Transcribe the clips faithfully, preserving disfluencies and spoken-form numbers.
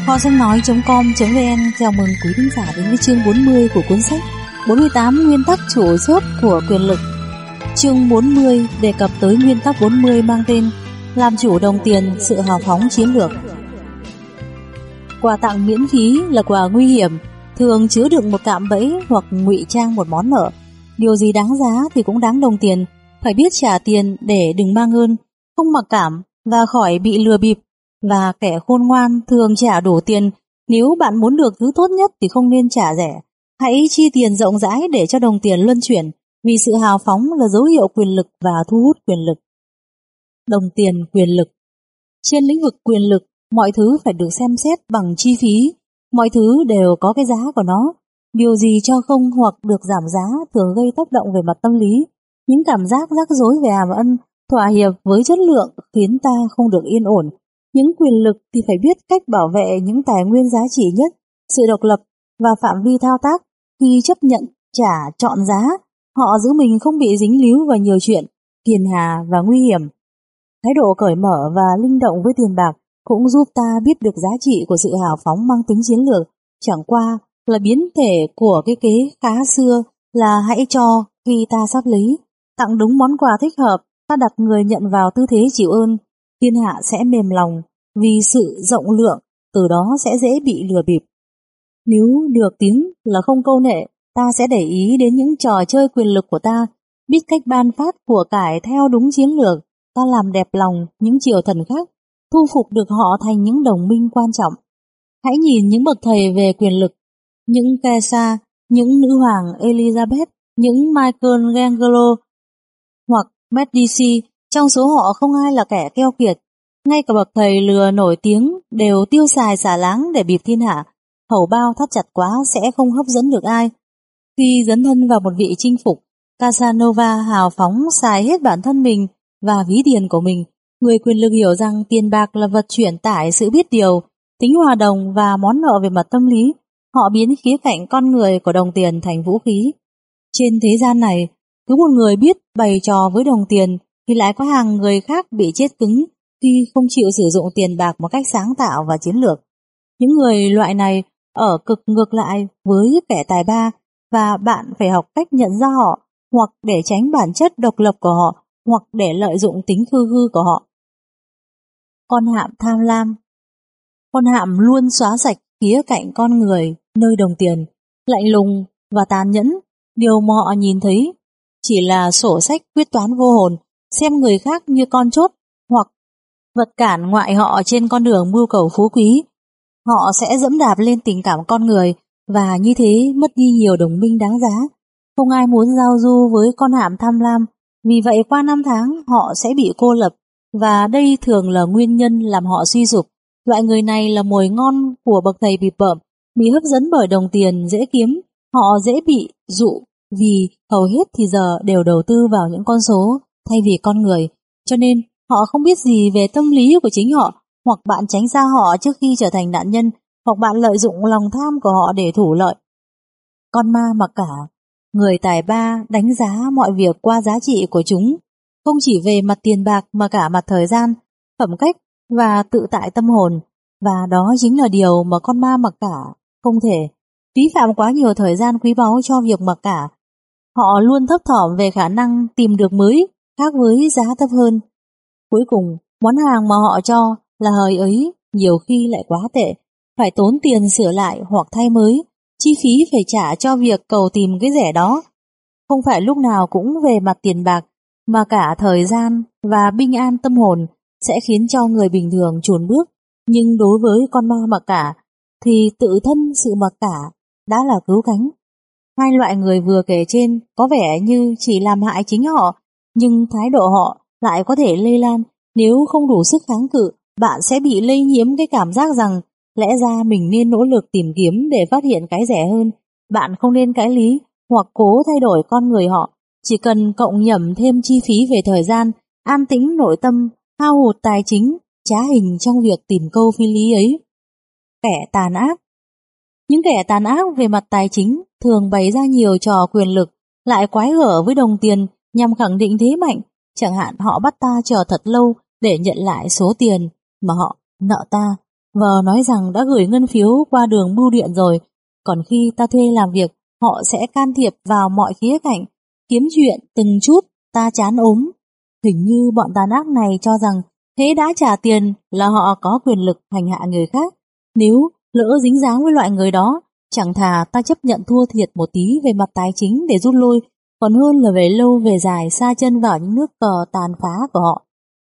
Kho sách nói.com.vn chào mừng quý thính giả đến với chương bốn mươi của cuốn sách bốn mươi tám nguyên tắc chủ chốt của quyền lực. Chương bốn mươi đề cập tới nguyên tắc bốn mươi mang tên làm chủ đồng tiền, sự hào phóng chiến lược. Quà tặng miễn phí là quà nguy hiểm, thường chứa đựng một cạm bẫy hoặc ngụy trang một món nợ. Điều gì đáng giá thì cũng đáng đồng tiền, phải biết trả tiền để đừng mang ơn, không mặc cảm và khỏi bị lừa bịp. Và kẻ khôn ngoan thường trả đủ tiền. Nếu bạn muốn được thứ tốt nhất thì không nên trả rẻ. Hãy chi tiền rộng rãi để cho đồng tiền luân chuyển, vì sự hào phóng là dấu hiệu quyền lực và thu hút quyền lực. Đồng tiền quyền lực. Trên lĩnh vực quyền lực, mọi thứ phải được xem xét bằng chi phí. Mọi thứ đều có cái giá của nó. Điều gì cho không hoặc được giảm giá thường gây tác động về mặt tâm lý. Những cảm giác rắc rối về hàm ân, thỏa hiệp với chất lượng khiến ta không được yên ổn. Những quyền lực thì phải biết cách bảo vệ những tài nguyên giá trị nhất, sự độc lập và phạm vi thao tác. Khi chấp nhận, trả, chọn giá, họ giữ mình không bị dính líu vào nhiều chuyện, phiền hà và nguy hiểm. Thái độ cởi mở và linh động với tiền bạc cũng giúp ta biết được giá trị của sự hào phóng mang tính chiến lược, chẳng qua là biến thể của cái kế khá xưa là hãy cho khi ta sắp lấy, tặng đúng món quà thích hợp, ta đặt người nhận vào tư thế chịu ơn. Thiên hạ sẽ mềm lòng vì sự rộng lượng, từ đó sẽ dễ bị lừa bịp. Nếu được tiếng là không câu nệ, ta sẽ để ý đến những trò chơi quyền lực của ta, biết cách ban phát của cải theo đúng chiến lược, ta làm đẹp lòng những triều thần khác, thu phục được họ thành những đồng minh quan trọng. Hãy nhìn những bậc thầy về quyền lực, những Caesar, những nữ hoàng Elizabeth, những Michelangelo hoặc Medici. Trong số họ không ai là kẻ keo kiệt, ngay cả bậc thầy lừa nổi tiếng đều tiêu xài xả láng để bịp thiên hạ. Hầu bao thắt chặt quá sẽ không hấp dẫn được ai. Khi dấn thân vào một vị chinh phục, Casanova hào phóng xài hết bản thân mình và ví tiền của mình. Người quyền lực hiểu rằng tiền bạc là vật chuyển tải sự biết điều, tính hòa đồng và món nợ về mặt tâm lý. Họ biến khía cạnh con người của đồng tiền thành vũ khí. Trên thế gian này, cứ một người biết bày trò với đồng tiền thì lại có hàng người khác bị chết cứng khi không chịu sử dụng tiền bạc một cách sáng tạo và chiến lược. Những người loại này ở cực ngược lại với kẻ tài ba, và bạn phải học cách nhận ra họ, hoặc để tránh bản chất độc lập của họ, hoặc để lợi dụng tính khư khư của họ. Con hạm tham lam. Con hạm luôn xóa sạch khía cạnh con người nơi đồng tiền, lạnh lùng và tàn nhẫn. Điều mà họ nhìn thấy chỉ là sổ sách quyết toán vô hồn, xem người khác như con chốt hoặc vật cản ngoại họ trên con đường mưu cầu phú quý. Họ sẽ dẫm đạp lên tình cảm con người và như thế mất đi nhiều đồng minh đáng giá. Không ai muốn giao du với con hạm tham lam, vì vậy qua năm tháng họ sẽ bị cô lập, và đây thường là nguyên nhân làm họ suy sụp. Loại người này là mồi ngon của bậc thầy bịp bợm, bị hấp dẫn bởi đồng tiền dễ kiếm. Họ dễ bị dụ vì hầu hết thì giờ đều đầu tư vào những con số thay vì con người, cho nên họ không biết gì về tâm lý của chính họ. Hoặc bạn tránh xa họ trước khi trở thành nạn nhân, hoặc bạn lợi dụng lòng tham của họ để thủ lợi. Con ma mặc cả. Người tài ba đánh giá mọi việc qua giá trị của chúng, không chỉ về mặt tiền bạc mà cả mặt thời gian, phẩm cách và tự tại tâm hồn. Và đó chính là điều mà con ma mặc cả không thể. Phí phạm quá nhiều thời gian quý báu cho việc mặc cả. Họ luôn thấp thỏm về khả năng tìm được mới, khác với giá thấp hơn. Cuối cùng, món hàng mà họ cho là hời ấy, nhiều khi lại quá tệ, phải tốn tiền sửa lại hoặc thay mới, chi phí phải trả cho việc cầu tìm cái rẻ đó. Không phải lúc nào cũng về mặt tiền bạc, mà cả thời gian và bình an tâm hồn sẽ khiến cho người bình thường chùn bước. Nhưng đối với con ma mặc cả, thì tự thân sự mặc cả đã là cứu cánh. Hai loại người vừa kể trên có vẻ như chỉ làm hại chính họ, nhưng thái độ họ lại có thể lây lan. Nếu không đủ sức kháng cự, bạn sẽ bị lây nhiễm cái cảm giác rằng lẽ ra mình nên nỗ lực tìm kiếm để phát hiện cái rẻ hơn. Bạn không nên cãi lý hoặc cố thay đổi con người họ, chỉ cần cộng nhẩm thêm chi phí về thời gian, an tĩnh nội tâm, hao hụt tài chính, trá hình trong việc tìm câu phi lý ấy. Kẻ tàn ác. Những kẻ tàn ác về mặt tài chính thường bày ra nhiều trò quyền lực, lại quái gở với đồng tiền nhằm khẳng định thế mạnh. Chẳng hạn họ bắt ta chờ thật lâu để nhận lại số tiền mà họ nợ ta, Vợ nói rằng đã gửi ngân phiếu qua đường bưu điện rồi, còn khi ta thuê làm việc, họ sẽ can thiệp vào mọi khía cạnh, kiếm chuyện từng chút, ta chán ốm. Hình như bọn tàn ác này cho rằng thế đã trả tiền là họ có quyền lực hành hạ người khác. Nếu lỡ dính dáng với loại người đó, chẳng thà ta chấp nhận thua thiệt một tí về mặt tài chính để rút lui, còn hơn là về lâu về dài sa chân vào những nước cờ tàn phá của họ.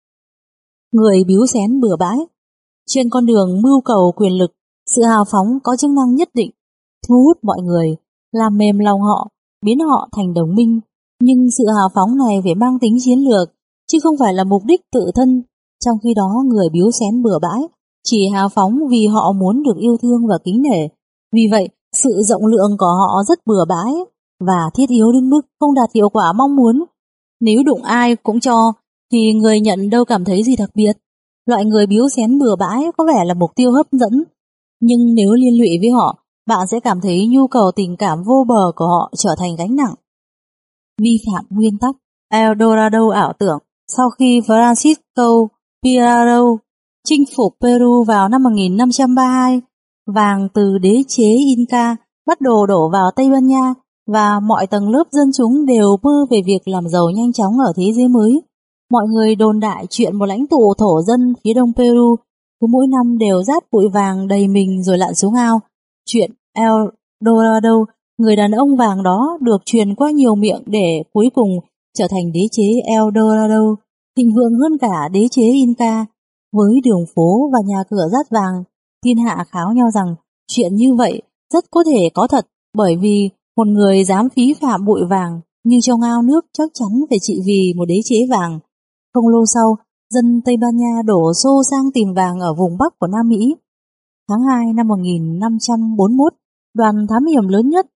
Người biếu xén bừa bãi. Trên con đường mưu cầu quyền lực, sự hào phóng có chức năng nhất định, thu hút mọi người, làm mềm lòng họ, biến họ thành đồng minh. Nhưng sự hào phóng này phải mang tính chiến lược, chứ không phải là mục đích tự thân. Trong khi đó người biếu xén bừa bãi chỉ hào phóng vì họ muốn được yêu thương và kính nể. Vì vậy, sự rộng lượng của họ rất bừa bãi và thiết yếu đến mức không đạt hiệu quả mong muốn. Nếu đụng ai cũng cho, thì người nhận đâu cảm thấy gì đặc biệt. Loại người biếu xén bừa bãi có vẻ là mục tiêu hấp dẫn, nhưng nếu liên lụy với họ, bạn sẽ cảm thấy nhu cầu tình cảm vô bờ của họ trở thành gánh nặng. Vi phạm nguyên tắc El Dorado ảo tưởng. Sau khi Francisco Pizarro chinh phục Peru vào năm một nghìn năm trăm ba mươi hai, vàng từ đế chế Inca bắt đầu đổ vào Tây Ban Nha và mọi tầng lớp dân chúng đều mơ về việc làm giàu nhanh chóng ở thế giới mới. Mọi người đồn đại chuyện một lãnh tụ thổ dân phía đông Peru cứ mỗi năm đều rát bụi vàng đầy mình rồi lặn xuống ao. Chuyện El Dorado, người đàn ông vàng đó, được truyền qua nhiều miệng để cuối cùng trở thành đế chế El Dorado, thịnh vượng hơn cả đế chế Inca. Với đường phố và nhà cửa rát vàng, thiên hạ kháo nhau rằng chuyện như vậy rất có thể có thật, bởi vì một người dám phí phạm bụi vàng như trong ao nước chắc chắn phải trị vì một đế chế vàng. Không lâu sau, dân Tây Ban Nha đổ xô sang tìm vàng ở vùng Bắc của Nam Mỹ. Tháng hai năm một nghìn năm trăm bốn mươi mốt, đoàn thám hiểm lớn nhất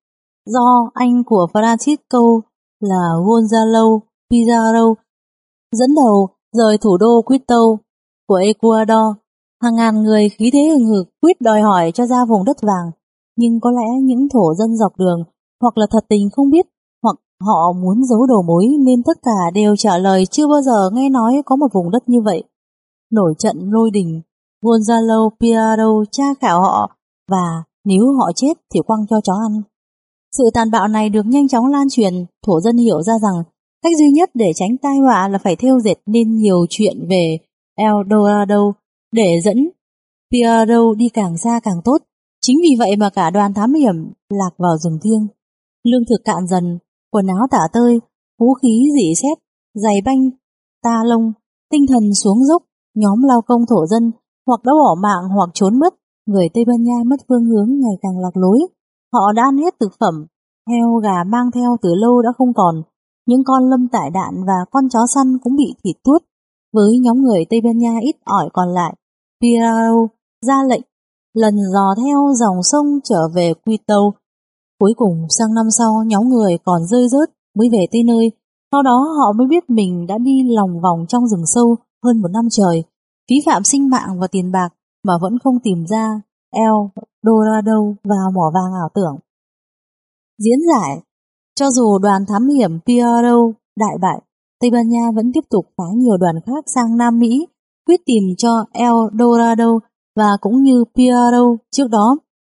do anh của Francisco là Gonzalo Pizarro dẫn đầu rời thủ đô Quito của Ecuador. Hàng ngàn người khí thế hừng hực quyết đòi hỏi cho ra vùng đất vàng, nhưng có lẽ những thổ dân dọc đường hoặc là thật tình không biết, hoặc họ muốn giấu đầu mối nên tất cả đều trả lời chưa bao giờ nghe nói có một vùng đất như vậy. Nổi trận lôi đình, Gonzalo Pizarro tra khảo họ và nếu họ chết thì quăng cho chó ăn. Sự tàn bạo này được nhanh chóng lan truyền, thổ dân hiểu ra rằng cách duy nhất để tránh tai họa là phải thêu dệt nên nhiều chuyện về El Dorado để dẫn Pizarro đi càng xa càng tốt. Chính vì vậy mà cả đoàn thám hiểm lạc vào rừng thiêng. Lương thực cạn dần, quần áo tả tơi, vũ khí rỉ sét, giày banh, ta lông, tinh thần xuống dốc. Nhóm lao công thổ dân hoặc đã bỏ mạng hoặc trốn mất. Người Tây Ban Nha mất phương hướng ngày càng lạc lối. Họ đã ăn hết thực phẩm, heo gà mang theo từ lâu đã không còn. Những con lâm tải đạn và con chó săn cũng bị thịt tuốt. Với nhóm người Tây Ban Nha ít ỏi còn lại, Pizarro ra lệnh lần dò theo dòng sông trở về Quito. Cuối cùng sang năm sau, nhóm người còn rơi rớt mới về tới nơi. Sau đó họ mới biết mình đã đi lòng vòng trong rừng sâu hơn một năm trời, phí phạm sinh mạng và tiền bạc mà vẫn không tìm ra El Dorado và mỏ vàng ảo tưởng. Diễn giải. Cho dù đoàn thám hiểm Pizarro đại bại, Tây Ban Nha vẫn tiếp tục phái nhiều đoàn khác sang Nam Mỹ quyết tìm cho El Dorado và cũng như Pizarro trước đó.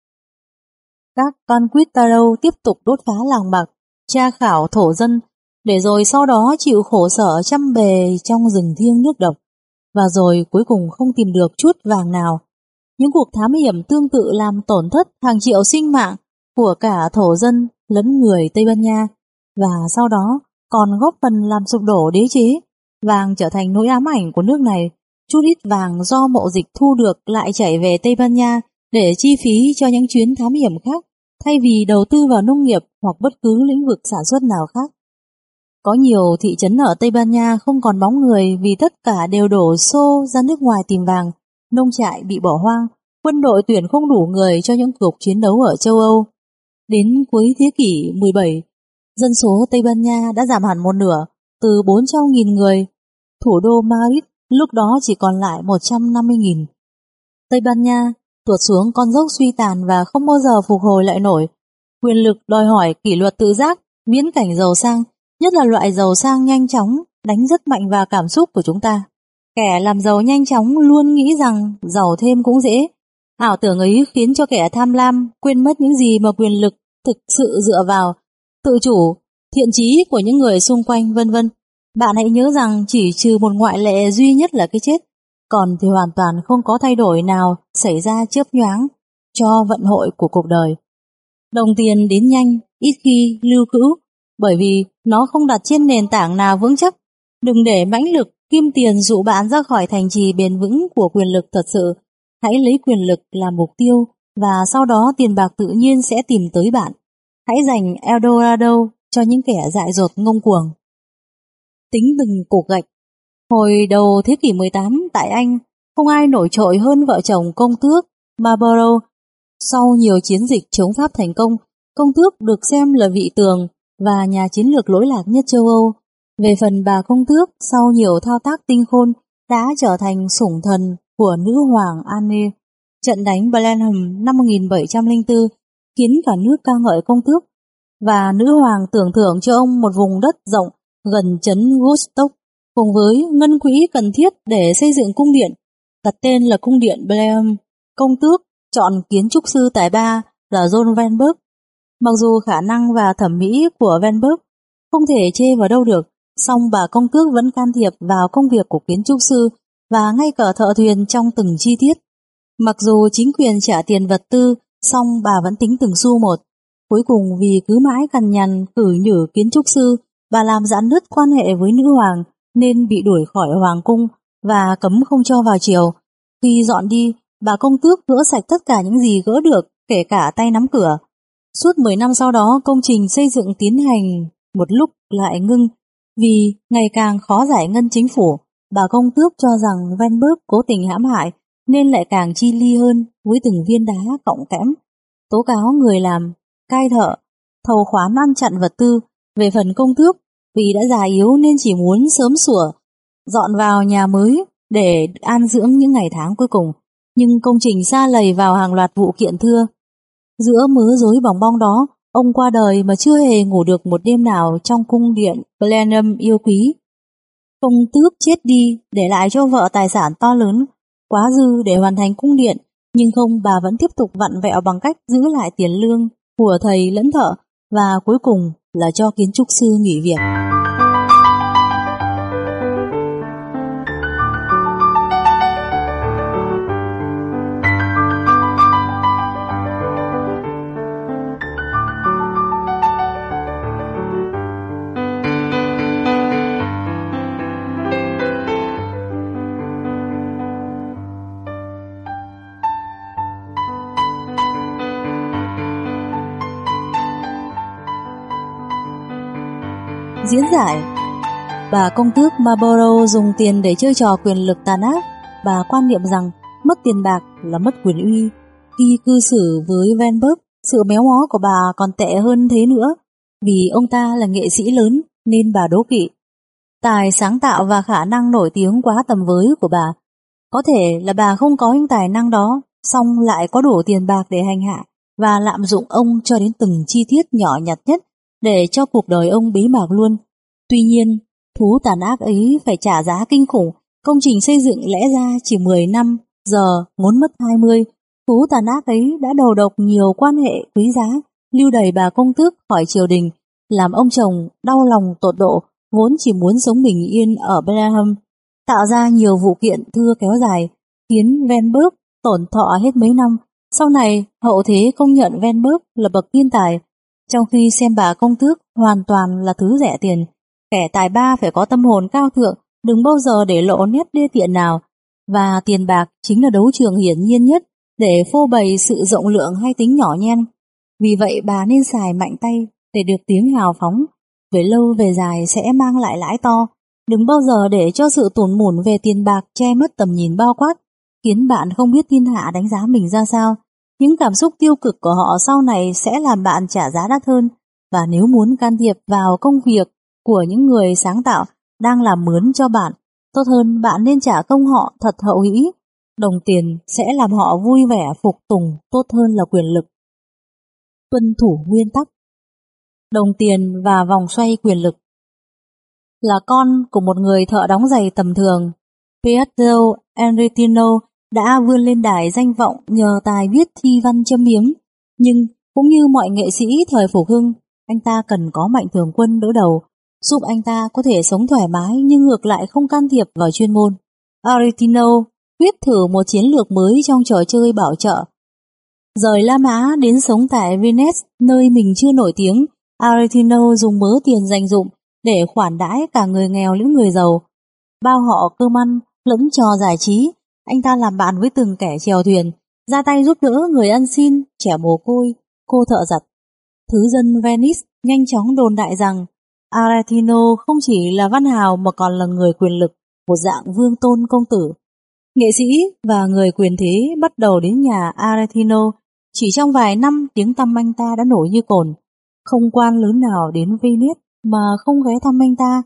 Các conquistador tiếp tục đốt phá làng bạc, tra khảo thổ dân, để rồi sau đó chịu khổ sở trăm bề trong rừng thiêng nước độc, và rồi cuối cùng không tìm được chút vàng nào. Những cuộc thám hiểm tương tự làm tổn thất hàng triệu sinh mạng của cả thổ dân lẫn người Tây Ban Nha, và sau đó còn góp phần làm sụp đổ đế chế. Vàng trở thành nỗi ám ảnh của nước này. Chút ít vàng do mậu dịch thu được lại chảy về Tây Ban Nha để chi phí cho những chuyến thám hiểm khác, thay vì đầu tư vào nông nghiệp hoặc bất cứ lĩnh vực sản xuất nào khác. Có nhiều thị trấn ở Tây Ban Nha không còn bóng người vì tất cả đều đổ xô ra nước ngoài tìm vàng, nông trại bị bỏ hoang, quân đội tuyển không đủ người cho những cuộc chiến đấu ở châu Âu. Đến cuối thế kỷ mười bảy, dân số Tây Ban Nha đã giảm hẳn một nửa, từ bốn trăm nghìn người. Thủ đô Madrid lúc đó chỉ còn lại một trăm năm mươi nghìn. Tây Ban Nha tuột xuống con dốc suy tàn và không bao giờ phục hồi lại nổi. Quyền lực đòi hỏi kỷ luật tự giác, viễn cảnh giàu sang, nhất là loại giàu sang nhanh chóng, đánh rất mạnh vào cảm xúc của chúng ta. Kẻ làm giàu nhanh chóng luôn nghĩ rằng giàu thêm cũng dễ, Ảo tưởng ấy khiến cho kẻ tham lam quên mất những gì mà quyền lực thực sự dựa vào, tự chủ, thiện chí của những người xung quanh, vân vân. Bạn hãy nhớ rằng chỉ trừ một ngoại lệ duy nhất là cái chết, còn thì hoàn toàn không có thay đổi nào xảy ra chớp nhoáng cho vận hội của cuộc đời. Đồng tiền đến nhanh, ít khi lưu cữu, bởi vì nó không đặt trên nền tảng nào vững chắc. Đừng để mãnh lực kim tiền dụ bạn ra khỏi thành trì bền vững của quyền lực thật sự. Hãy lấy quyền lực làm mục tiêu và sau đó tiền bạc tự nhiên sẽ tìm tới bạn. Hãy dành Eldorado cho những kẻ dại dột ngông cuồng. Tính từng cục gạch. Hồi đầu thế kỷ mười tám tại Anh, không ai nổi trội hơn vợ chồng công tước Marlborough. Sau nhiều chiến dịch chống Pháp thành công, công tước được xem là vị tường và nhà chiến lược lỗi lạc nhất châu Âu. Về phần bà công tước, sau nhiều thao tác tinh khôn, đã trở thành sủng thần của nữ hoàng Anne. Trận đánh Blenheim năm một nghìn bảy trăm lẻ bốn khiến cả nước ca ngợi công tước, và nữ hoàng tưởng thưởng cho ông một vùng đất rộng gần trấn Woodstock, cùng với ngân quỹ cần thiết để xây dựng cung điện, đặt tên là cung điện Blenheim. Công tước chọn kiến trúc sư tài ba là John Vanberg. Mặc dù khả năng và thẩm mỹ của Vanberg không thể chê vào đâu được, song bà công tước vẫn can thiệp vào công việc của kiến trúc sư và ngay cả thợ thuyền trong từng chi tiết. Mặc dù chính quyền trả tiền vật tư, song bà vẫn tính từng xu một. Cuối cùng vì cứ mãi cằn nhằn cử nhử kiến trúc sư, bà làm rạn nứt quan hệ với nữ hoàng nên bị đuổi khỏi hoàng cung và cấm không cho vào triều. Khi dọn đi, bà công tước gỡ sạch tất cả những gì gỡ được, kể cả tay nắm cửa. Suốt mười năm sau đó, công trình xây dựng tiến hành một lúc lại ngưng vì ngày càng khó giải ngân chính phủ. Bà công tước cho rằng Vanberg cố tình hãm hại nên lại càng chi ly hơn với từng viên đá cọng kẽm, tố cáo người làm, cai thợ, thầu khoán ăn chặn vật tư. Về phần công tước, vì đã già yếu nên chỉ muốn sớm sủa, dọn vào nhà mới để an dưỡng những ngày tháng cuối cùng. Nhưng công trình sa lầy vào hàng loạt vụ kiện thưa. Giữa mớ rối bòng bong đó, ông qua đời mà chưa hề ngủ được một đêm nào trong cung điện Blenheim yêu quý. Công tước chết đi, để lại cho vợ tài sản to lớn, quá dư để hoàn thành cung điện, nhưng không, bà vẫn tiếp tục vặn vẹo bằng cách giữ lại tiền lương của thầy lẫn thợ và cuối cùng là cho kiến trúc sư nghỉ việc. Diễn giải. Bà công tước Marlborough dùng tiền để chơi trò quyền lực tàn ác. Bà quan niệm rằng mất tiền bạc là mất quyền uy. Khi cư xử với Vanberg, sự méo mó của bà còn tệ hơn thế nữa. Vì ông ta là nghệ sĩ lớn nên bà đố kỵ tài sáng tạo và khả năng nổi tiếng quá tầm với của bà. Có thể là bà không có những tài năng đó, song lại có đủ tiền bạc để hành hạ và lạm dụng ông cho đến từng chi tiết nhỏ nhặt nhất, để cho cuộc đời ông bế mạc luôn. Tuy nhiên, thú tàn ác ấy phải trả giá kinh khủng. Công trình xây dựng lẽ ra chỉ mười năm, giờ ngốn mất hai mươi. Thú tàn ác ấy đã đầu độc nhiều quan hệ quý giá, lưu đày bà công tước khỏi triều đình, làm ông chồng đau lòng tột độ, vốn chỉ muốn sống bình yên ở Blenheim, tạo ra nhiều vụ kiện thưa kéo dài, khiến Vanberg tổn thọ hết mấy năm. Sau này, hậu thế công nhận Vanberg là bậc thiên tài, trong khi xem bà công tước hoàn toàn là thứ rẻ tiền. Kẻ tài ba phải có tâm hồn cao thượng, đừng bao giờ để lộ nét đê tiện nào, và tiền bạc chính là đấu trường hiển nhiên nhất để phô bày sự rộng lượng hay tính nhỏ nhen. Vì vậy bà nên xài mạnh tay để được tiếng hào phóng, về lâu về dài sẽ mang lại lãi to. Đừng bao giờ để cho sự tủn mủn về tiền bạc che mất tầm nhìn bao quát, khiến bạn không biết thiên hạ đánh giá mình ra sao. Những cảm xúc tiêu cực của họ sau này sẽ làm bạn trả giá đắt hơn, và nếu muốn can thiệp vào công việc của những người sáng tạo đang làm mướn cho bạn, tốt hơn bạn nên trả công họ thật hậu hĩ. Đồng tiền sẽ làm họ vui vẻ phục tùng tốt hơn là quyền lực. Tuân thủ nguyên tắc. Đồng tiền và vòng xoay quyền lực. Là con của một người thợ đóng giày tầm thường, Pietro Enritino đã vươn lên đài danh vọng nhờ tài viết thi văn châm biếm. Nhưng cũng như mọi nghệ sĩ thời Phục Hưng, anh ta cần có Mạnh Thường Quân đỡ đầu, giúp anh ta có thể sống thoải mái nhưng ngược lại không can thiệp vào chuyên môn. Aretino quyết thử một chiến lược mới trong trò chơi bảo trợ. Rời La Mã đến sống tại Venice, nơi mình chưa nổi tiếng, Aretino dùng mớ tiền dành dụm để khoản đãi cả người nghèo lẫn người giàu. Bao họ cơm ăn lẫn trò giải trí, anh ta làm bạn với từng kẻ chèo thuyền, ra tay giúp đỡ người ăn xin, trẻ mồ côi, cô thợ giặt. Thứ dân Venice nhanh chóng đồn đại rằng Aretino không chỉ là văn hào mà còn là người quyền lực, một dạng vương tôn công tử. Nghệ sĩ và người quyền thế bắt đầu đến nhà Aretino. Chỉ trong vài năm, tiếng tăm anh ta đã nổi như cồn. Không quan lớn nào đến Venice mà không ghé thăm anh ta.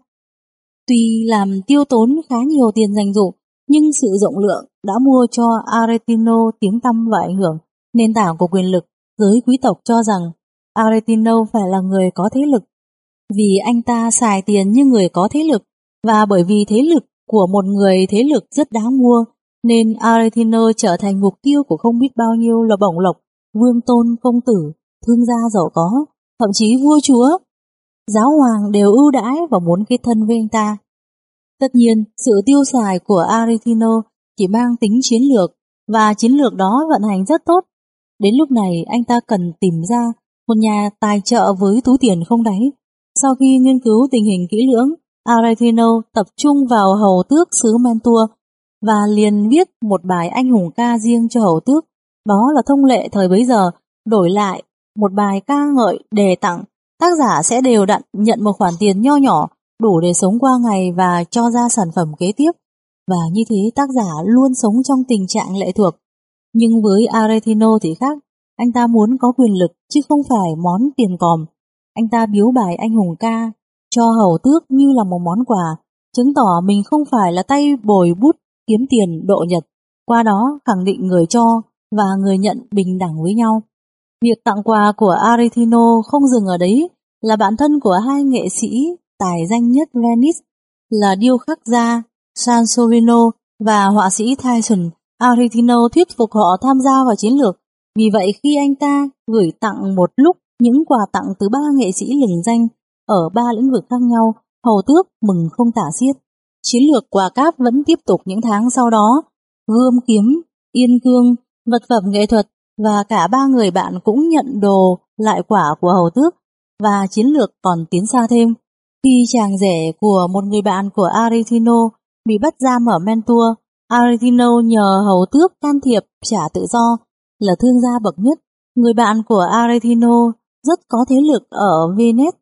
Tuy làm tiêu tốn khá nhiều tiền dành dụm, nhưng sự rộng lượng đã mua cho Aretino tiếng tăm và ảnh hưởng. Nền tảng của quyền lực, giới quý tộc cho rằng Aretino phải là người có thế lực. Vì anh ta xài tiền như người có thế lực, và bởi vì thế lực của một người thế lực rất đáng mua, nên Aretino trở thành mục tiêu của không biết bao nhiêu là bổng lộc, vương tôn công tử, thương gia giàu có, thậm chí vua chúa, giáo hoàng đều ưu đãi và muốn kết thân với anh ta. Tất nhiên, sự tiêu xài của Aretino chỉ mang tính chiến lược, và chiến lược đó vận hành rất tốt. Đến lúc này, anh ta cần tìm ra một nhà tài trợ với túi tiền không đáy. Sau khi nghiên cứu tình hình kỹ lưỡng, Aretino tập trung vào hầu tước xứ Mantua và liền viết một bài anh hùng ca riêng cho hầu tước. Đó là thông lệ thời bấy giờ, đổi lại một bài ca ngợi đề tặng, tác giả sẽ đều đặn nhận một khoản tiền nho nhỏ đủ để sống qua ngày và cho ra sản phẩm kế tiếp. Và như thế tác giả luôn sống trong tình trạng lệ thuộc. Nhưng với Aretino thì khác, anh ta muốn có quyền lực chứ không phải món tiền còm. Anh ta biếu bài anh hùng ca cho hầu tước như là một món quà, chứng tỏ mình không phải là tay bồi bút kiếm tiền độ nhật, qua đó khẳng định người cho và người nhận bình đẳng với nhau. Việc tặng quà của Aretino không dừng ở đấy, là bạn thân của hai nghệ sĩ tài danh nhất Venice là điêu khắc gia Sansovino và họa sĩ Titian. Aretino thuyết phục họ tham gia vào chiến lược. Vì vậy khi anh ta gửi tặng một lúc những quà tặng từ ba nghệ sĩ lừng danh ở ba lĩnh vực khác nhau, hầu tước mừng không tả xiết. Chiến lược quà cáp vẫn tiếp tục những tháng sau đó. Gươm kiếm, yên cương, vật phẩm nghệ thuật và cả ba người bạn cũng nhận đồ lại quả của hầu tước, và chiến lược còn tiến xa thêm. Khi chàng rể của một người bạn của Aretino bị bắt giam ở Mantua, Aretino nhờ hầu tước can thiệp trả tự do. Là thương gia bậc nhất, người bạn của Aretino rất có thế lực ở Venice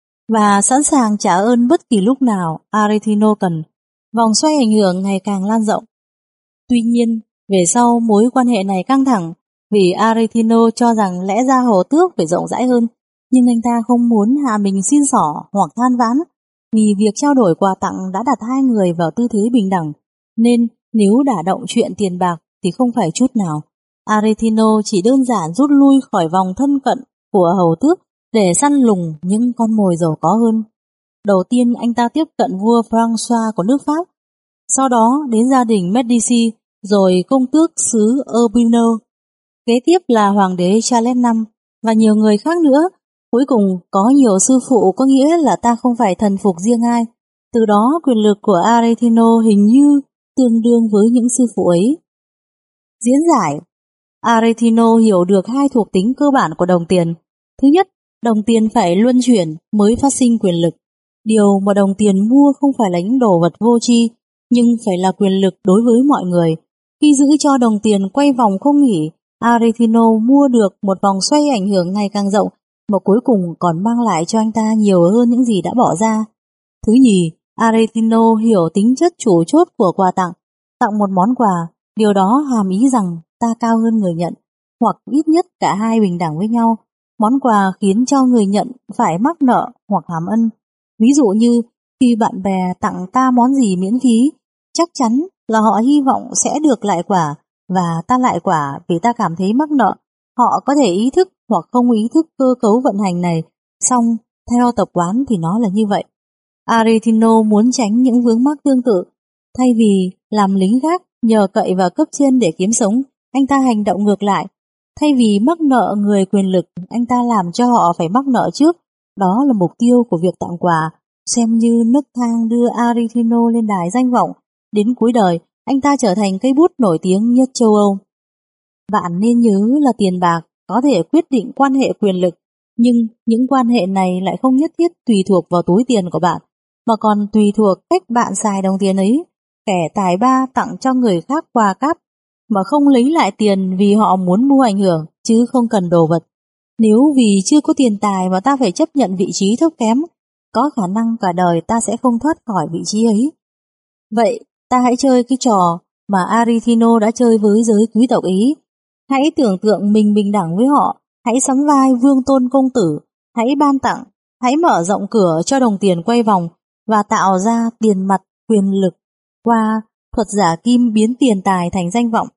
và sẵn sàng trả ơn bất kỳ lúc nào Aretino cần. Vòng xoay ảnh hưởng ngày càng lan rộng. Tuy nhiên, về sau mối quan hệ này căng thẳng vì Aretino cho rằng lẽ ra hầu tước phải rộng rãi hơn, nhưng anh ta không muốn hạ mình xin xỏ hoặc than vãn, vì việc trao đổi quà tặng đã đặt hai người vào tư thế bình đẳng, nên nếu đả động chuyện tiền bạc thì không phải chút nào. Aretino chỉ đơn giản rút lui khỏi vòng thân cận của hầu tước để săn lùng những con mồi giàu có hơn. Đầu tiên anh ta tiếp cận vua François của nước Pháp, sau đó đến gia đình Medici, rồi công tước xứ Urbino, kế tiếp là hoàng đế Charles đệ nhị và nhiều người khác nữa. Cuối cùng có nhiều sư phụ có nghĩa là ta không phải thần phục riêng ai. Từ đó quyền lực của Aretino hình như tương đương với những sư phụ ấy. Diễn giải: Aretino hiểu được hai thuộc tính cơ bản của đồng tiền. Thứ nhất, đồng tiền phải luân chuyển mới phát sinh quyền lực. Điều mà đồng tiền mua không phải là những đồ vật vô tri, nhưng phải là quyền lực đối với mọi người. Khi giữ cho đồng tiền quay vòng không nghỉ, Aretino mua được một vòng xoay ảnh hưởng ngày càng rộng, mà cuối cùng còn mang lại cho anh ta nhiều hơn những gì đã bỏ ra. Thứ nhì, Aretino hiểu tính chất chủ chốt của quà tặng. Tặng một món quà, điều đó hàm ý rằng ta cao hơn người nhận, hoặc ít nhất cả hai bình đẳng với nhau. Món quà khiến cho người nhận phải mắc nợ hoặc hàm ân. Ví dụ như khi bạn bè tặng ta món gì miễn phí, chắc chắn là họ hy vọng sẽ được lại quả, và ta lại quả vì ta cảm thấy mắc nợ. Họ có thể ý thức hoặc không ý thức cơ cấu vận hành này, song theo tập quán thì nó là như vậy. Aretino muốn tránh những vướng mắc tương tự. Thay vì làm lính gác Nhờ cậy vào cấp trên để kiếm sống, anh ta hành động ngược lại. Thay vì mắc nợ người quyền lực, anh ta làm cho họ phải mắc nợ trước. Đó là mục tiêu của việc tặng quà, xem như nấc thang đưa Aristino lên đài danh vọng. Đến cuối đời, anh ta trở thành cây bút nổi tiếng nhất châu Âu. Bạn nên nhớ là tiền bạc có thể quyết định quan hệ quyền lực, nhưng những quan hệ này lại không nhất thiết tùy thuộc vào túi tiền của bạn, mà còn tùy thuộc cách bạn xài đồng tiền ấy. Kẻ tài ba tặng cho người khác quà cáp mà không lấy lại tiền vì họ muốn mua ảnh hưởng chứ không cần đồ vật. Nếu vì chưa có tiền tài mà ta phải chấp nhận vị trí thấp kém, có khả năng cả đời ta sẽ không thoát khỏi vị trí ấy. Vậy ta hãy chơi cái trò mà Aristino đã chơi với giới quý tộc Ý. Hãy tưởng tượng mình bình đẳng với họ, hãy sắm vai vương tôn công tử, hãy ban tặng, hãy mở rộng cửa cho đồng tiền quay vòng và tạo ra tiền mặt quyền lực qua thuật giả kim biến tiền tài thành danh vọng.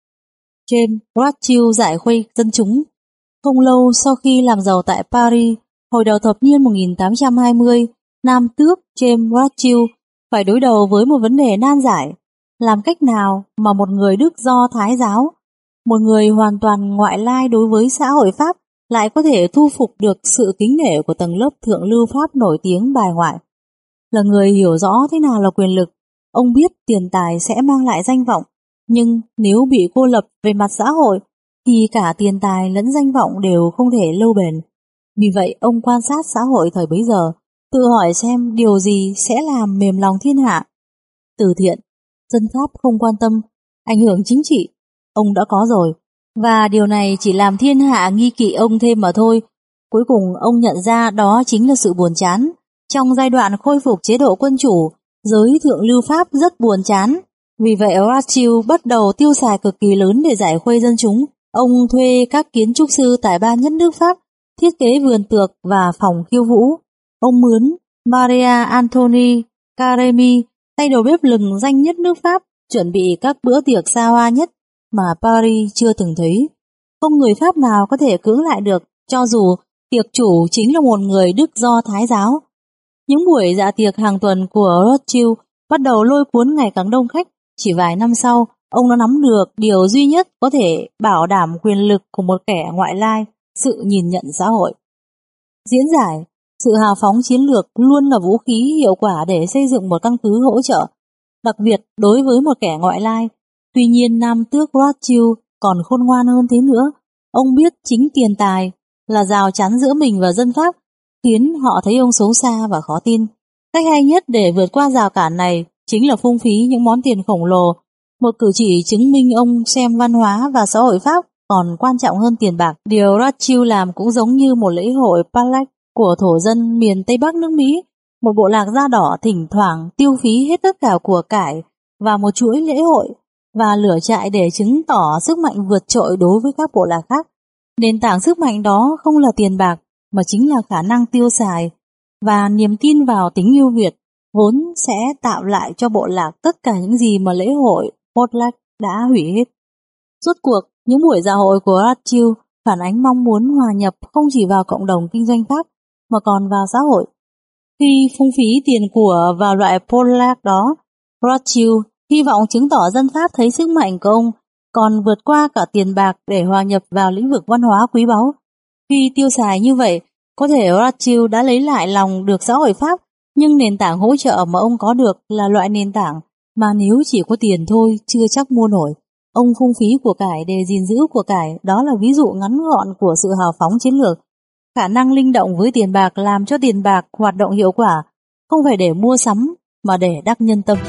James Rothschild giải khuây dân chúng. Không lâu sau khi làm giàu tại Paris, hồi đầu thập niên một nghìn tám trăm hai mươi, nam tước James Rothschild phải đối đầu với một vấn đề nan giải. Làm cách nào mà một người Đức Do Thái giáo, một người hoàn toàn ngoại lai đối với xã hội Pháp, lại có thể thu phục được sự kính nể của tầng lớp thượng lưu Pháp nổi tiếng bài ngoại? Là người hiểu rõ thế nào là quyền lực, ông biết tiền tài sẽ mang lại danh vọng, nhưng nếu bị cô lập về mặt xã hội thì cả tiền tài lẫn danh vọng đều không thể lâu bền. Vì vậy ông quan sát xã hội thời bấy giờ, tự hỏi xem điều gì sẽ làm mềm lòng thiên hạ. Từ thiện, dân Pháp không quan tâm, ảnh hưởng chính trị, ông đã có rồi, và điều này chỉ làm thiên hạ nghi kỵ ông thêm mà thôi. Cuối cùng ông nhận ra đó chính là sự buồn chán. Trong giai đoạn khôi phục chế độ quân chủ, giới thượng lưu Pháp rất buồn chán. Vì vậy Rothschild bắt đầu tiêu xài cực kỳ lớn để giải khuây dân chúng. Ông thuê các kiến trúc sư tài ba nhất nước Pháp thiết kế vườn tược và phòng khiêu vũ. Ông mướn Maria Anthony Caremi, tay đầu bếp lừng danh nhất nước Pháp, chuẩn bị các bữa tiệc xa hoa nhất mà Paris chưa từng thấy. Không người Pháp nào có thể cưỡng lại được, cho dù tiệc chủ chính là một người Đức Do Thái giáo. Những buổi dạ tiệc hàng tuần của Rothschild bắt đầu lôi cuốn ngày càng đông khách. Chỉ vài năm sau, ông đã nắm được điều duy nhất có thể bảo đảm quyền lực của một kẻ ngoại lai, sự nhìn nhận xã hội. Diễn giải, sự hào phóng chiến lược luôn là vũ khí hiệu quả để xây dựng một căn cứ hỗ trợ, đặc biệt đối với một kẻ ngoại lai. Tuy nhiên nam tước Rothschild còn khôn ngoan hơn thế nữa. Ông biết chính tiền tài là rào chắn giữa mình và dân Pháp, khiến họ thấy ông xấu xa và khó tin. Cách hay nhất để vượt qua rào cản này chính là phung phí những món tiền khổng lồ, một cử chỉ chứng minh ông xem văn hóa và xã hội Pháp còn quan trọng hơn tiền bạc. Điều Rothschild làm cũng giống như một lễ hội Palak của thổ dân miền Tây Bắc nước Mỹ, một bộ lạc da đỏ thỉnh thoảng tiêu phí hết tất cả của cải và một chuỗi lễ hội và lửa trại để chứng tỏ sức mạnh vượt trội đối với các bộ lạc khác. Nền tảng sức mạnh đó không là tiền bạc mà chính là khả năng tiêu xài và niềm tin vào tính yêu Việt, vốn sẽ tạo lại cho bộ lạc tất cả những gì mà lễ hội Potluck đã hủy hết. Rốt cuộc, những buổi dạ hội của Rothschild phản ánh mong muốn hòa nhập không chỉ vào cộng đồng kinh doanh Pháp mà còn vào xã hội. Khi phung phí tiền của vào loại Potluck đó, Rothschild hy vọng chứng tỏ dân Pháp thấy sức mạnh của ông còn vượt qua cả tiền bạc để hòa nhập vào lĩnh vực văn hóa quý báu. Khi tiêu xài như vậy, có thể Rothschild đã lấy lại lòng được xã hội Pháp, nhưng nền tảng hỗ trợ mà ông có được là loại nền tảng mà nếu chỉ có tiền thôi chưa chắc mua nổi. Ông phung phí của cải để gìn giữ của cải, đó là ví dụ ngắn gọn của sự hào phóng chiến lược. Khả năng linh động với tiền bạc làm cho tiền bạc hoạt động hiệu quả, không phải để mua sắm mà để đắc nhân tâm.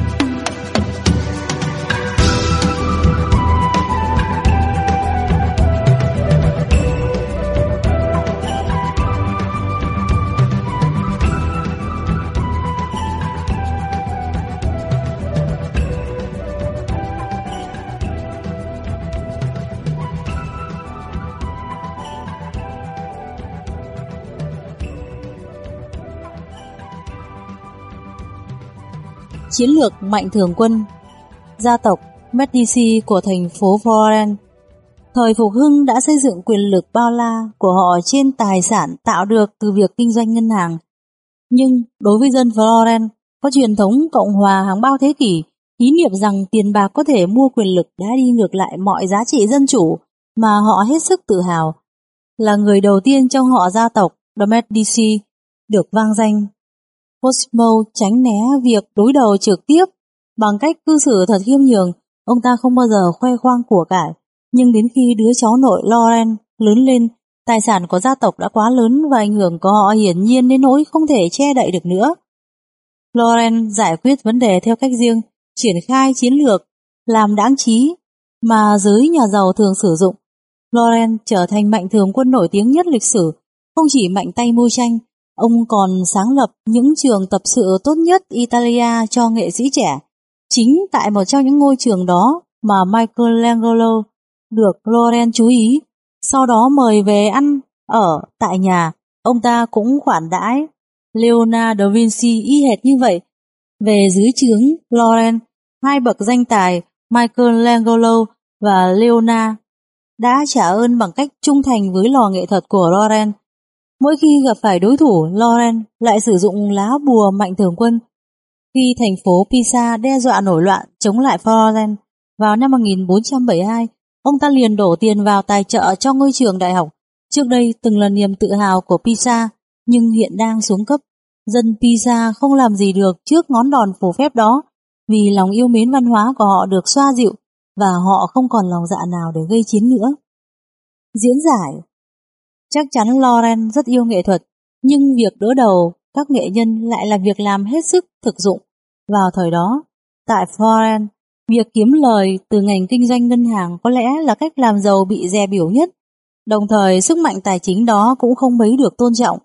Chiến lược mạnh thường quân. Gia tộc Medici của thành phố Florence thời phục hưng đã xây dựng quyền lực bao la của họ trên tài sản tạo được từ việc kinh doanh ngân hàng. Nhưng đối với dân Florence có truyền thống cộng hòa hàng bao thế kỷ, Ý niệm rằng tiền bạc có thể mua quyền lực đã đi ngược lại mọi giá trị dân chủ mà họ hết sức tự hào. Là người đầu tiên trong họ gia tộc The Medici được vang danh, Cosimo tránh né việc đối đầu trực tiếp bằng cách cư xử thật khiêm nhường. Ông ta không bao giờ khoe khoang của cải, nhưng đến khi đứa cháu nội Loren lớn lên, tài sản của gia tộc đã quá lớn và ảnh hưởng của họ hiển nhiên đến nỗi không thể che đậy được nữa. Loren giải quyết vấn đề theo cách riêng, triển khai chiến lược làm đáng trí mà giới nhà giàu thường sử dụng. Loren trở thành mạnh thường quân nổi tiếng nhất lịch sử. Không chỉ mạnh tay mua tranh, ông còn sáng lập những trường tập sự tốt nhất Italia cho nghệ sĩ trẻ. Chính tại một trong những ngôi trường đó mà Michelangelo được Loren chú ý, sau đó mời về ăn ở tại nhà. Ông ta cũng khoản đãi Leonardo da Vinci y hệt như vậy. Về dưới trướng Loren, hai bậc danh tài Michelangelo và Leonardo đã trả ơn bằng cách trung thành với lò nghệ thuật của Loren. Mỗi khi gặp phải đối thủ, Loren lại sử dụng lá bùa mạnh thường quân. Khi thành phố Pisa đe dọa nổi loạn chống lại Florence vào năm một nghìn bốn trăm bảy mươi hai, ông ta liền đổ tiền vào tài trợ cho ngôi trường đại học. Trước đây từng là niềm tự hào của Pisa, nhưng hiện đang xuống cấp. Dân Pisa không làm gì được trước ngón đòn phù phép đó, vì lòng yêu mến văn hóa của họ được xoa dịu và họ không còn lòng dạ nào để gây chiến nữa. Diễn giải. Chắc chắn Loren rất yêu nghệ thuật, nhưng việc đỡ đầu các nghệ nhân lại là việc làm hết sức thực dụng. Vào thời đó, tại Florence, việc kiếm lời từ ngành kinh doanh ngân hàng có lẽ là cách làm giàu bị dè biểu nhất. Đồng thời, sức mạnh tài chính đó cũng không mấy được tôn trọng.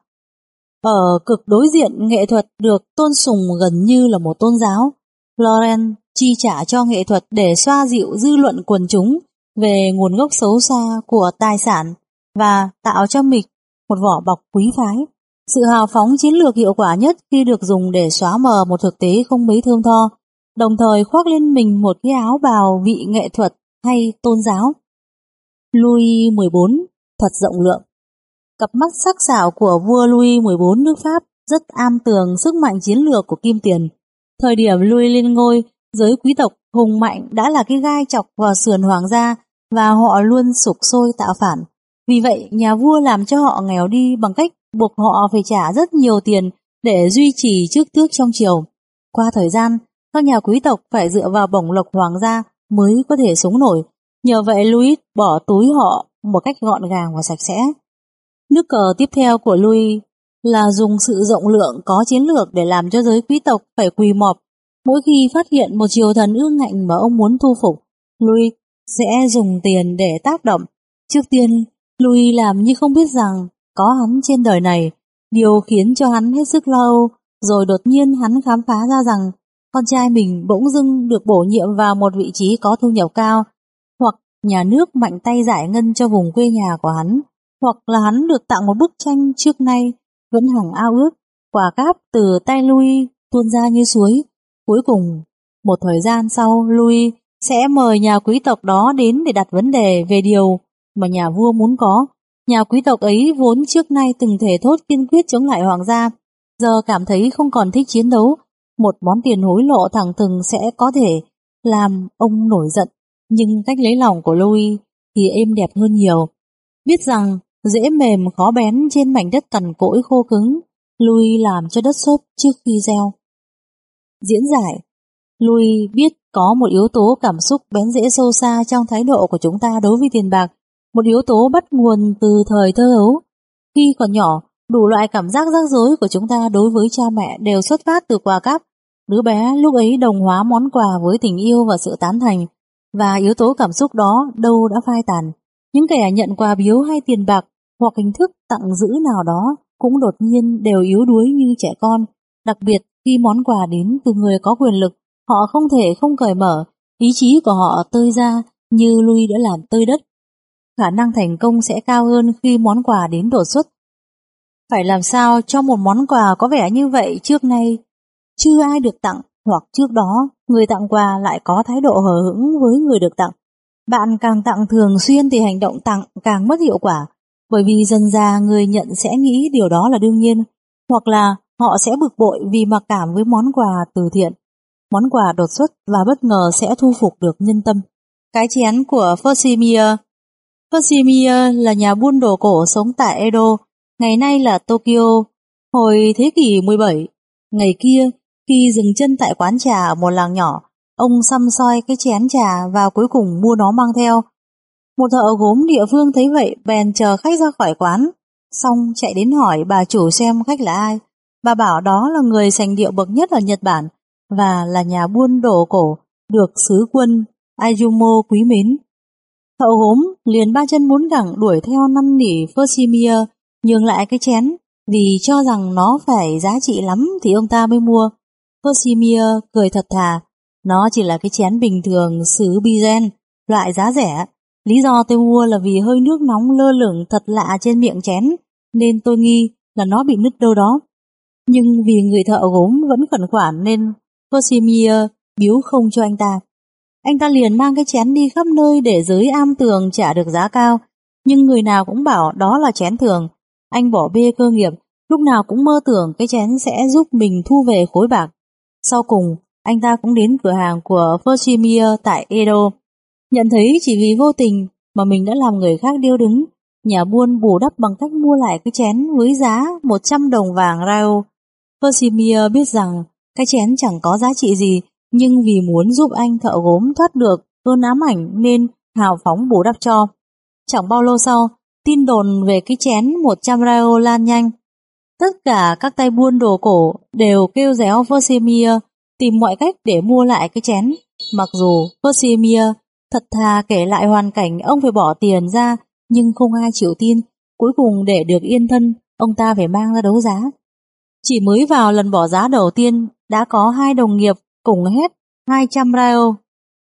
Ở cực đối diện, nghệ thuật được tôn sùng gần như là một tôn giáo. Florence chi trả cho nghệ thuật để xoa dịu dư luận quần chúng về nguồn gốc xấu xa của tài sản và tạo cho mình một vỏ bọc quý phái. Sự hào phóng chiến lược hiệu quả nhất khi được dùng để xóa mờ một thực tế không mấy thơm tho, đồng thời khoác lên mình một cái áo bào vị nghệ thuật hay tôn giáo. Louis mười bốn thật rộng lượng. Cặp mắt sắc sảo của vua Louis mười bốn nước Pháp rất am tường sức mạnh chiến lược của kim tiền. Thời điểm Louis lên ngôi, giới quý tộc hùng mạnh đã là cái gai chọc vào sườn hoàng gia và họ luôn sục sôi tạo phản. Vì vậy, nhà vua làm cho họ nghèo đi bằng cách buộc họ phải trả rất nhiều tiền để duy trì chức tước trong triều. Qua thời gian, các nhà quý tộc phải dựa vào bổng lộc hoàng gia mới có thể sống nổi. Nhờ vậy, Louis bỏ túi họ một cách gọn gàng và sạch sẽ. Nước cờ tiếp theo của Louis là dùng sự rộng lượng có chiến lược để làm cho giới quý tộc phải quỳ mọp. Mỗi khi phát hiện một triều thần ương ngạnh mà ông muốn thu phục, Louis sẽ dùng tiền để tác động. Trước tiên, Louis làm như không biết rằng có hắn trên đời này, điều khiến cho hắn hết sức lo âu. Rồi đột nhiên hắn khám phá ra rằng con trai mình bỗng dưng được bổ nhiệm vào một vị trí có thu nhập cao, hoặc nhà nước mạnh tay giải ngân cho vùng quê nhà của hắn, hoặc là hắn được tặng một bức tranh trước nay vẫn hằng ao ước. Quả cáp từ tay Louis tuôn ra như suối. Cuối cùng, một thời gian sau, Louis sẽ mời nhà quý tộc đó đến để đặt vấn đề về điều mà nhà vua muốn có. Nhà quý tộc ấy vốn trước nay từng thể thốt kiên quyết chống lại hoàng gia, giờ cảm thấy không còn thích chiến đấu. Một món tiền hối lộ thẳng thừng sẽ có thể làm ông nổi giận, nhưng cách lấy lòng của Louis thì êm đẹp hơn nhiều. Biết rằng dễ mềm khó bén trên mảnh đất cằn cỗi khô cứng, Louis làm cho đất xốp trước khi gieo. Diễn giải. Louis biết có một yếu tố cảm xúc bén rễ sâu xa trong thái độ của chúng ta đối với tiền bạc, một yếu tố bắt nguồn từ thời thơ ấu. Khi còn nhỏ, đủ loại cảm giác rắc rối của chúng ta đối với cha mẹ đều xuất phát từ quà cáp. Đứa bé lúc ấy đồng hóa món quà với tình yêu và sự tán thành, và yếu tố cảm xúc đó đâu đã phai tàn. Những kẻ nhận quà biếu hay tiền bạc hoặc hình thức tặng dữ nào đó cũng đột nhiên đều yếu đuối như trẻ con. Đặc biệt khi món quà đến từ người có quyền lực, họ không thể không cởi mở, ý chí của họ tơi ra như Louis đã làm tơi đất. Khả năng thành công sẽ cao hơn khi món quà đến đột xuất. Phải làm sao cho một món quà có vẻ như vậy trước nay chưa ai được tặng, hoặc trước đó người tặng quà lại có thái độ hờ hững với người được tặng. Bạn càng tặng thường xuyên thì hành động tặng càng mất hiệu quả, bởi vì dần ra người nhận sẽ nghĩ điều đó là đương nhiên, hoặc là họ sẽ bực bội vì mặc cảm với món quà từ thiện. món quà đột xuất và bất ngờ sẽ thu phục được nhân tâm. Cái chén của Fushimiya. Fushimiya là nhà buôn đồ cổ sống tại Edo, ngày nay là Tokyo. Hồi thế kỷ mười bảy, ngày kia, khi dừng chân tại quán trà ở một làng nhỏ, ông săm soi cái chén trà và cuối cùng mua nó mang theo. Một thợ gốm địa phương thấy vậy bèn chờ khách ra khỏi quán, xong chạy đến hỏi bà chủ xem khách là ai. Bà bảo đó là người sành điệu bậc nhất ở Nhật Bản và là nhà buôn đồ cổ được sứ quân Ayumu quý mến. Thợ gốm liền ba chân bốn cẳng đuổi theo năn nỉ Fushimiya nhường lại cái chén, vì cho rằng nó phải giá trị lắm thì ông ta mới mua. Fushimiya cười thật thà, nó chỉ là cái chén bình thường sứ Bizen, loại giá rẻ. Lý do tôi mua là vì hơi nước nóng lơ lửng thật lạ trên miệng chén, nên tôi nghi là nó bị nứt đâu đó. Nhưng vì người thợ gốm vẫn khẩn khoản nên Fushimiya biếu không cho anh ta. Anh ta liền mang cái chén đi khắp nơi để dưới am tường trả được giá cao, nhưng người nào cũng bảo đó là chén thường. Anh bỏ bê cơ nghiệp, lúc nào cũng mơ tưởng cái chén sẽ giúp mình thu về khối bạc. Sau cùng, anh ta cũng đến cửa hàng của Fushimiya tại Edo. Nhận thấy chỉ vì vô tình mà mình đã làm người khác điêu đứng, nhà buôn bù đắp bằng cách mua lại cái chén với giá một trăm đồng vàng ryo. Fushimiya biết rằng cái chén chẳng có giá trị gì, nhưng vì muốn giúp anh thợ gốm thoát được cơn ám ảnh nên hào phóng bù đắp cho. Chẳng bao lâu sau, tin đồn về cái chén một trăm ryo lan nhanh. Tất cả các tay buôn đồ cổ đều kêu réo Fushimiya tìm mọi cách để mua lại cái chén. Mặc dù Fushimiya thật thà kể lại hoàn cảnh ông phải bỏ tiền ra, nhưng không ai chịu tin. Cuối cùng để được yên thân, ông ta phải mang ra đấu giá. Chỉ mới vào lần bỏ giá đầu tiên, đã có hai đồng nghiệp cùng hét hai trăm ryo,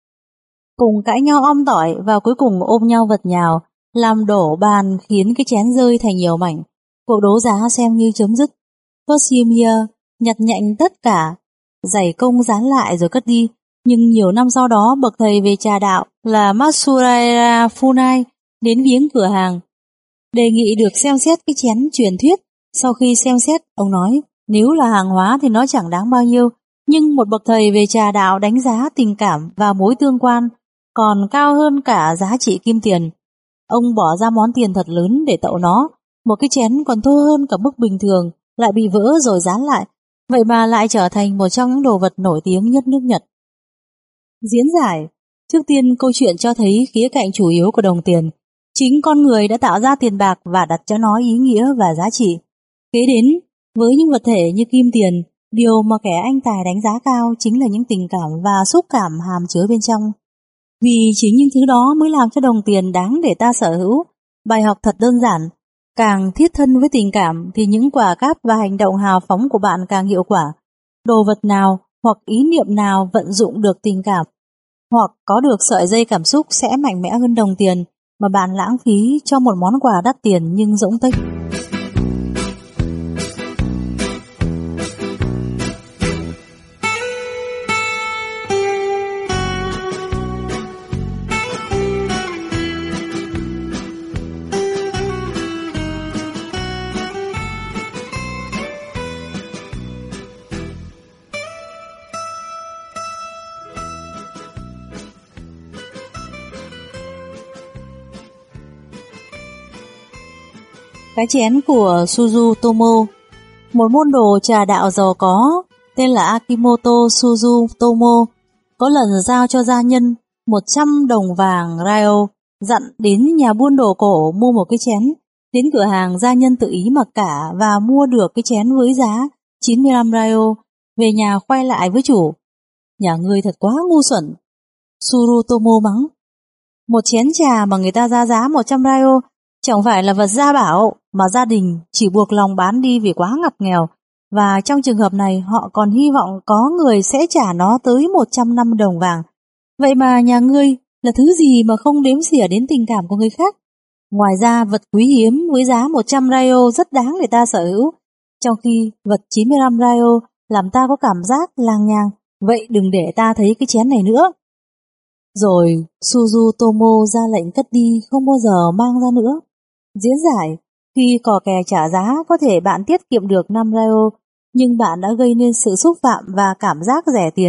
cùng cãi nhau om tỏi và cuối cùng ôm nhau vật nhào, làm đổ bàn khiến cái chén rơi thành nhiều mảnh. Cuộc đấu giá xem như chấm dứt. Fushimiya nhặt nhạnh tất cả, giày công dán lại rồi cất đi. Nhưng nhiều năm sau đó, bậc thầy về trà đạo là Matsudaira Funai đến viếng cửa hàng, đề nghị được xem xét cái chén truyền thuyết. Sau khi xem xét, ông nói nếu là hàng hóa thì nó chẳng đáng bao nhiêu, nhưng một bậc thầy về trà đạo đánh giá tình cảm và mối tương quan còn cao hơn cả giá trị kim tiền. Ông bỏ ra món tiền thật lớn để tậu nó. Một cái chén còn thô hơn cả mức bình thường lại bị vỡ rồi dán lại, vậy mà lại trở thành một trong những đồ vật nổi tiếng nhất nước Nhật. Diễn giải. Trước tiên, câu chuyện cho thấy khía cạnh chủ yếu của đồng tiền. Chính con người đã tạo ra tiền bạc và đặt cho nó ý nghĩa và giá trị. Kế đến, với những vật thể như kim tiền, điều mà kẻ anh tài đánh giá cao chính là những tình cảm và xúc cảm hàm chứa bên trong. Vì chính những thứ đó mới làm cho đồng tiền đáng để ta sở hữu. Bài học thật đơn giản. Càng thiết thân với tình cảm thì những quả cáp và hành động hào phóng của bạn càng hiệu quả. Đồ vật nào hoặc ý niệm nào vận dụng được tình cảm hoặc có được sợi dây cảm xúc sẽ mạnh mẽ hơn đồng tiền mà bạn lãng phí cho một món quà đắt tiền nhưng rỗng tuếch. Cái chén của Suzutomo. Một môn đồ trà đạo giàu có tên là Akimoto Suzutomo có lần giao cho gia nhân một trăm đồng vàng ryo, dặn đến nhà buôn đồ cổ mua một cái chén. Đến cửa hàng, gia nhân tự ý mặc cả và mua được cái chén với giá chín mươi lăm ryo. Về nhà khoe lại với chủ. Nhà ngươi thật quá ngu xuẩn. Suzutomo mắng. Một chén trà mà người ta ra giá một trăm ryo chẳng phải là vật gia bảo mà gia đình chỉ buộc lòng bán đi vì quá ngặt nghèo, và trong trường hợp này họ còn hy vọng có người sẽ trả nó tới một trăm năm mươi đồng vàng. Vậy mà nhà ngươi là thứ gì mà không đếm xỉa đến tình cảm của người khác? Ngoài ra, vật quý hiếm với giá một trăm ryo rất đáng để ta sở hữu, trong khi vật chín mươi lăm ryo làm ta có cảm giác làng nhàng. Vậy đừng để ta thấy cái chén này nữa. Rồi Suzutomo ra lệnh cất đi, không bao giờ mang ra nữa. Diễn giải. Khi cò kè trả giá, có thể bạn tiết kiệm được năm ryo, nhưng bạn đã gây nên sự xúc phạm và cảm giác rẻ tiền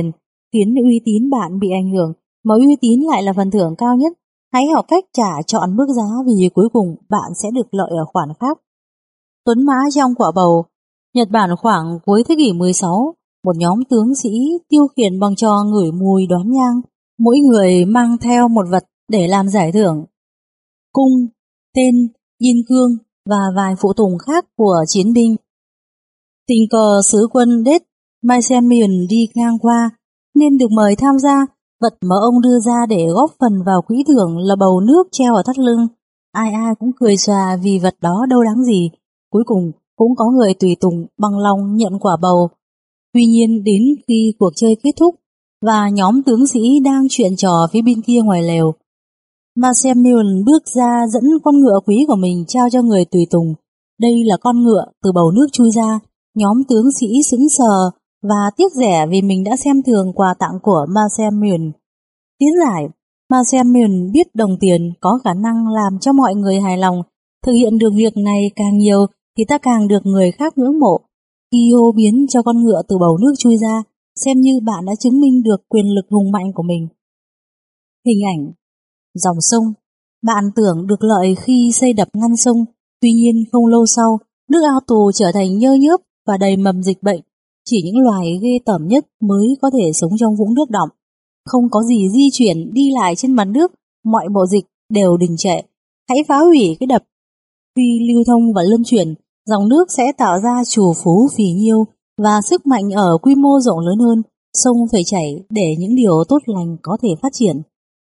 khiến uy tín bạn bị ảnh hưởng, mà uy tín lại là phần thưởng cao nhất. Hãy học cách trả chọn mức giá, vì cuối cùng bạn sẽ được lợi ở khoản khác. Tuấn mã trong quả bầu. Nhật Bản khoảng cuối thế kỷ mười sáu, một nhóm tướng sĩ tiêu khiển bằng trò ngửi mùi đoán nhang, mỗi người mang theo một vật để làm giải thưởng. Cung, tên, yên cương và vài phụ tùng khác của chiến binh. Tình cờ sứ quân Đết Maximian đi ngang qua nên được mời tham gia. Vật mà ông đưa ra để góp phần vào quỹ thưởng là bầu nước treo ở thắt lưng. Ai ai cũng cười xòa vì vật đó đâu đáng gì. Cuối cùng cũng có người tùy tùng bằng lòng nhận quả bầu. Tuy nhiên đến khi cuộc chơi kết thúc và nhóm tướng sĩ đang chuyện trò phía bên kia ngoài lều, Maximian bước ra dẫn con ngựa quý của mình trao cho người tùy tùng. Đây là con ngựa từ bầu nước chui ra. Nhóm tướng sĩ sững sờ và tiếc rẻ vì mình đã xem thường quà tặng của Maximian. Tiến giải, Maximian biết đồng tiền có khả năng làm cho mọi người hài lòng. Thực hiện được việc này càng nhiều thì ta càng được người khác ngưỡng mộ. Khi hô biến cho con ngựa từ bầu nước chui ra, xem như bạn đã chứng minh được quyền lực hùng mạnh của mình. Hình ảnh dòng sông. Bạn tưởng được lợi khi xây đập ngăn sông, tuy nhiên không lâu sau, nước ao tù trở thành nhơ nhớp và đầy mầm dịch bệnh. Chỉ những loài ghê tởm nhất mới có thể sống trong vũng nước đọng. Không có gì di chuyển đi lại trên mặt nước, mọi bộ dịch đều đình trệ. Hãy phá hủy cái đập. Khi lưu thông và luân chuyển, dòng nước sẽ tạo ra trù phú phì nhiêu và sức mạnh ở quy mô rộng lớn hơn. Sông phải chảy để những điều tốt lành có thể phát triển.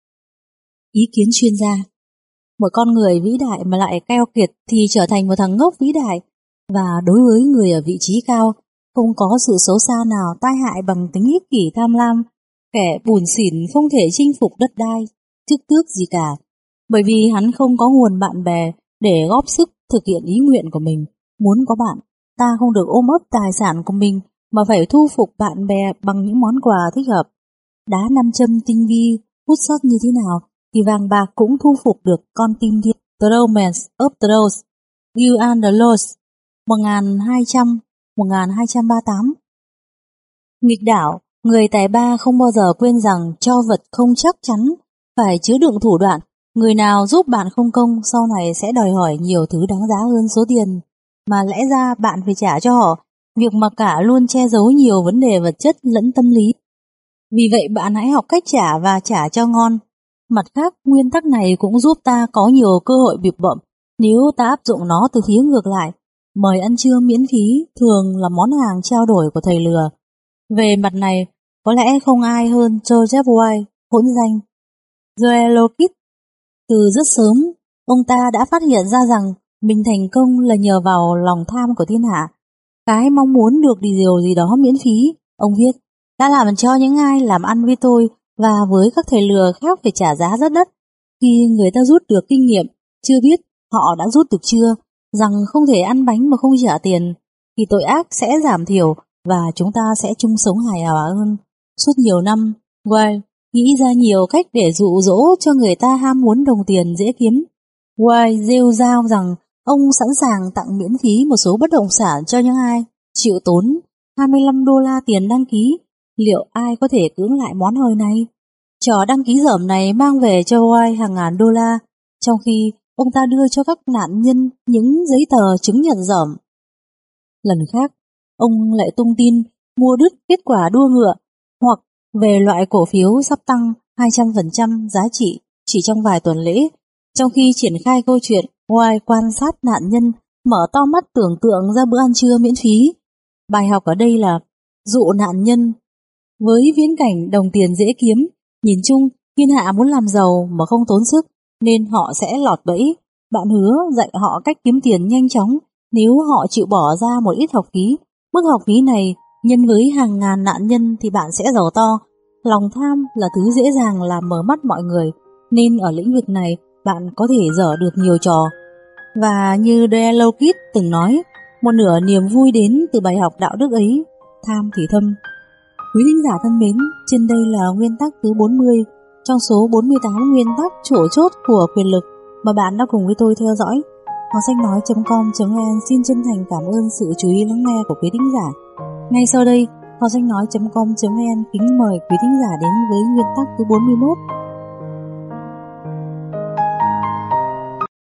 Ý kiến chuyên gia. Một con người vĩ đại mà lại keo kiệt thì trở thành một thằng ngốc vĩ đại. Và đối với người ở vị trí cao, không có sự xấu xa nào tai hại bằng tính ích kỷ tham lam. Kẻ bủn xỉn không thể chinh phục đất đai, chức tước gì cả, bởi vì hắn không có nguồn bạn bè để góp sức thực hiện ý nguyện của mình. Muốn có bạn, ta không được ôm ấp tài sản của mình, mà phải thu phục bạn bè bằng những món quà thích hợp. Đá nam châm tinh vi, hút sắt như thế nào, thì vàng bạc cũng thu phục được con tim thiên. The Romance of the Rose, You and the Lost, một nghìn hai trăm đến một nghìn hai trăm ba mươi tám. Nghịch đảo, người tài ba không bao giờ quên rằng cho vật không chắc chắn, phải chứa đựng thủ đoạn. Người nào giúp bạn không công sau này sẽ đòi hỏi nhiều thứ đáng giá hơn số tiền mà lẽ ra bạn phải trả cho họ. Việc mặc cả luôn che giấu nhiều vấn đề vật chất lẫn tâm lý. Vì vậy bạn hãy học cách trả và trả cho ngon. Mặt khác, nguyên tắc này cũng giúp ta có nhiều cơ hội bịp bợm nếu ta áp dụng nó từ phía ngược lại. Mời ăn trưa miễn phí thường là món hàng trao đổi của thầy lừa. Về mặt này, có lẽ không ai hơn Joseph White, hỗn danh Joel Lokit. Từ rất sớm, ông ta đã phát hiện ra rằng mình thành công là nhờ vào lòng tham của thiên hạ. Cái mong muốn được đi điều gì đó miễn phí, ông viết, đã làm cho những ai làm ăn với tôi và với các thầy lừa khác phải trả giá rất đắt. Khi người ta rút được kinh nghiệm, chưa biết họ đã rút được chưa, rằng không thể ăn bánh mà không trả tiền, thì tội ác sẽ giảm thiểu và chúng ta sẽ chung sống hài hòa hơn. Suốt nhiều năm, White nghĩ ra nhiều cách để dụ dỗ cho người ta ham muốn đồng tiền dễ kiếm. White rêu rao rằng ông sẵn sàng tặng miễn phí một số bất động sản cho những ai chịu tốn hai mươi lăm đô la tiền đăng ký. Liệu ai có thể cưỡng lại món hời này? Trò đăng ký dởm này mang về cho White hàng ngàn đô la, trong khi ông ta đưa cho các nạn nhân những giấy tờ chứng nhận dởm. Lần khác, ông lại tung tin mua đứt kết quả đua ngựa, hoặc về loại cổ phiếu sắp tăng hai trăm phần trăm giá trị chỉ trong vài tuần lễ. Trong khi triển khai câu chuyện, White quan sát nạn nhân mở to mắt tưởng tượng ra bữa ăn trưa miễn phí. Bài học ở đây là dụ nạn nhân. Với viễn cảnh đồng tiền dễ kiếm, nhìn chung thiên hạ muốn làm giàu mà không tốn sức, nên họ sẽ lọt bẫy. Bạn hứa dạy họ cách kiếm tiền nhanh chóng nếu họ chịu bỏ ra một ít học phí. Mức học phí này nhân với hàng ngàn nạn nhân thì bạn sẽ giàu to. Lòng tham là thứ dễ dàng làm mở mắt mọi người, nên ở lĩnh vực này bạn có thể dở được nhiều trò. Và như Delokit từng nói, một nửa niềm vui đến từ bài học đạo đức ấy, tham thì thâm. Quý thính giả thân mến, trên đây là nguyên tắc thứ bốn mươi trong số bốn mươi tám nguyên tắc chủ chốt của quyền lực mà bạn đã cùng với tôi theo dõi. Hoa sách nói chấm com chấm vn xin chân thành cảm ơn sự chú ý lắng nghe của quý thính giả. Ngay sau đây, Kho sách nói chấm com chấm vn kính mời quý thính giả đến với nguyên tắc thứ bốn mươi mốt.